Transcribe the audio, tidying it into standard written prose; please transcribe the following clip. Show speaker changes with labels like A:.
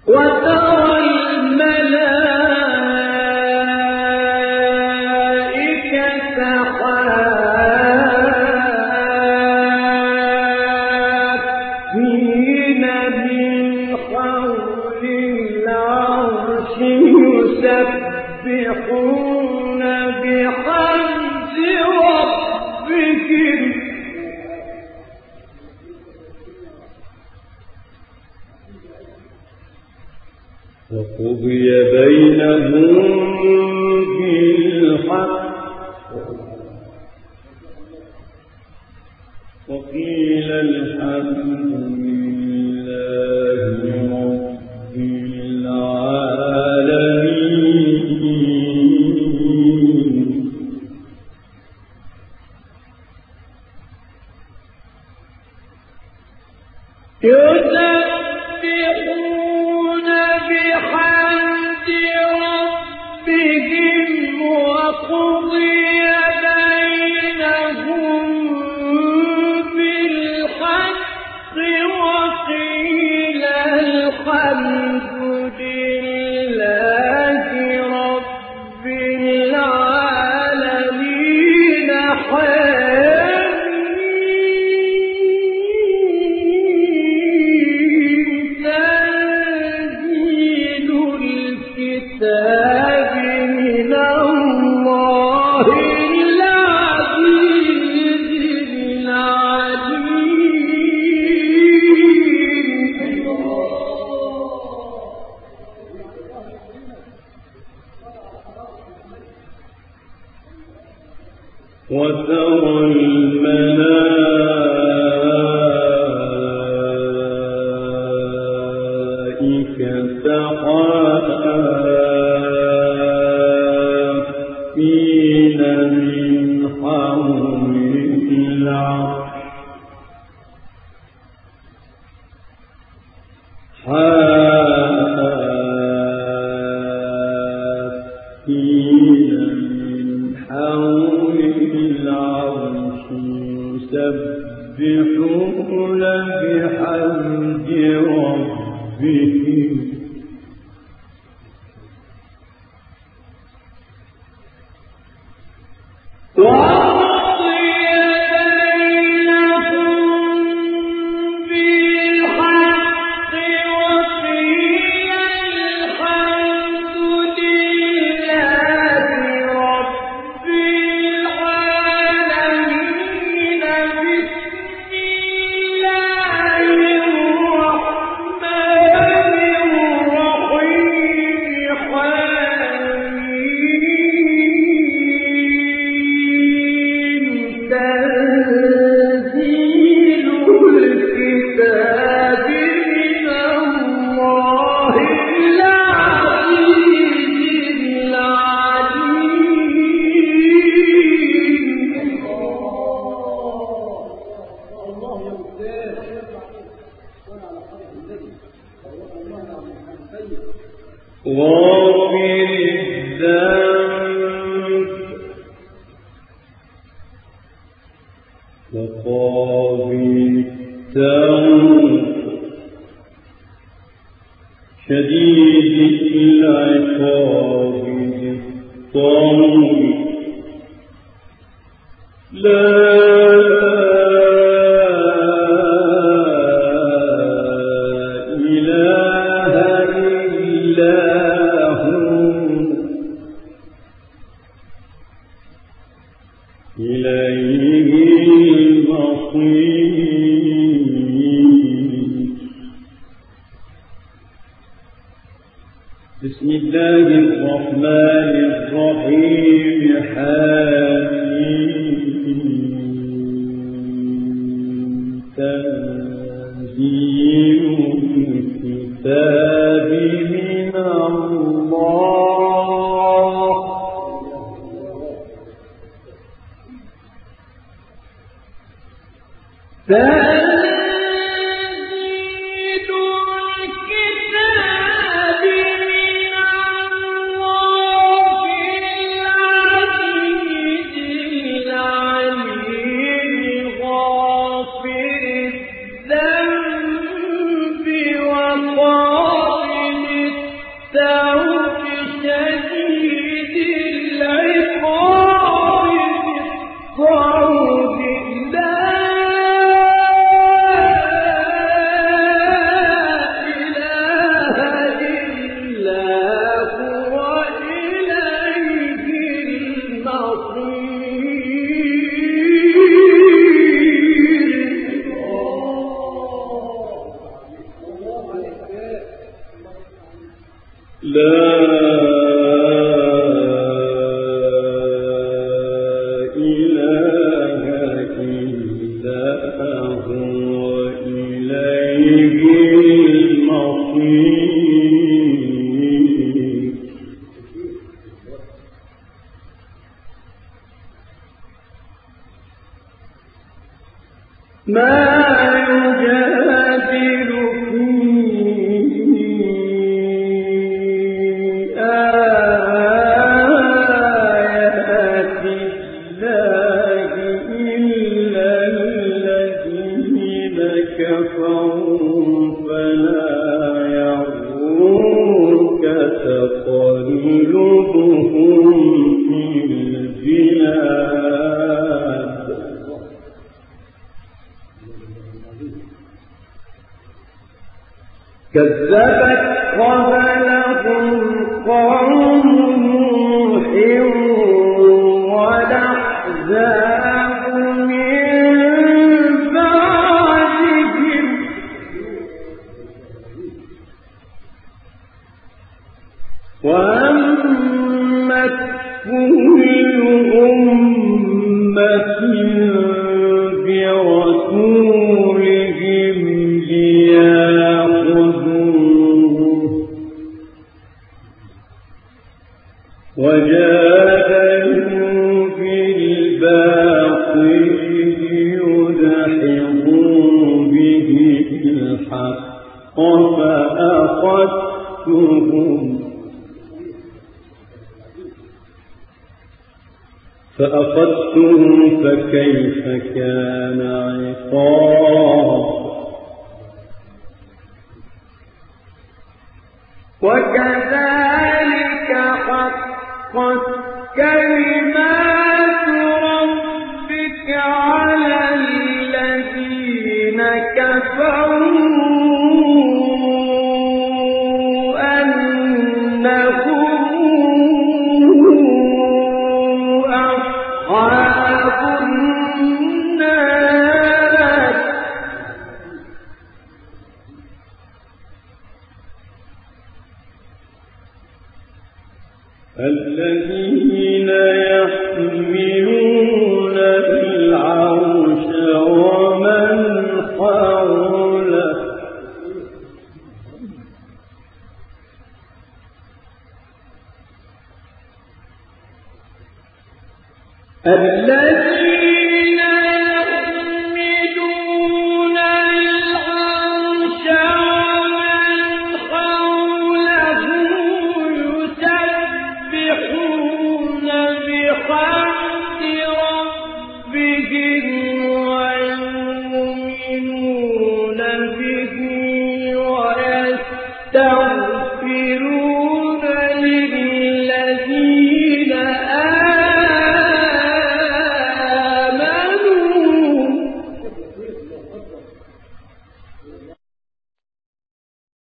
A: وترى الملائكة حافين من حول العرش يسبحون بحمد ربهم وقضي بينهم بالحق وقيل الحمد لله رب العالمين يسبحون بحمد ربهم وقضي بينهم بالحق وقيل الحمد لله رب العالمين تنزيل الكتاب من الله العزيز العليم وترى الملائكة حافين من حول العرش حافين من حول العرش يسبحون بحمد ربهم وقضي بينهم بالحق وقيل الحمد لله رب العالمين بسم الله الرحمن الرحيم تنزيل الكتاب من الله العزيز العليم غافر الذنب وقابل التوب شديد العقاب ذي الطول لا إله إلا هو إليه المصير بسم الله الرحمن الرحيم حميم تنزيل الكتاب من الله تنزيل الكتاب من الله العزيز العليم غافر الذنب وقابل
B: كذبت قبلهم قوم نوح والأحزاب من بعدهم وهمت كل أمة برسولهم ليأخذوه وجادلوا بالباطل ليدحضوا به الحق فأخذتهم فكيف كان عقاب وكذلك حقت كلمات ربك على الذين كفروا الذين يحملون العرش ومن حوله الذين يحملون العرش ومن حوله يسبحون بحمد ربهم ويؤمنون به ويستغفرون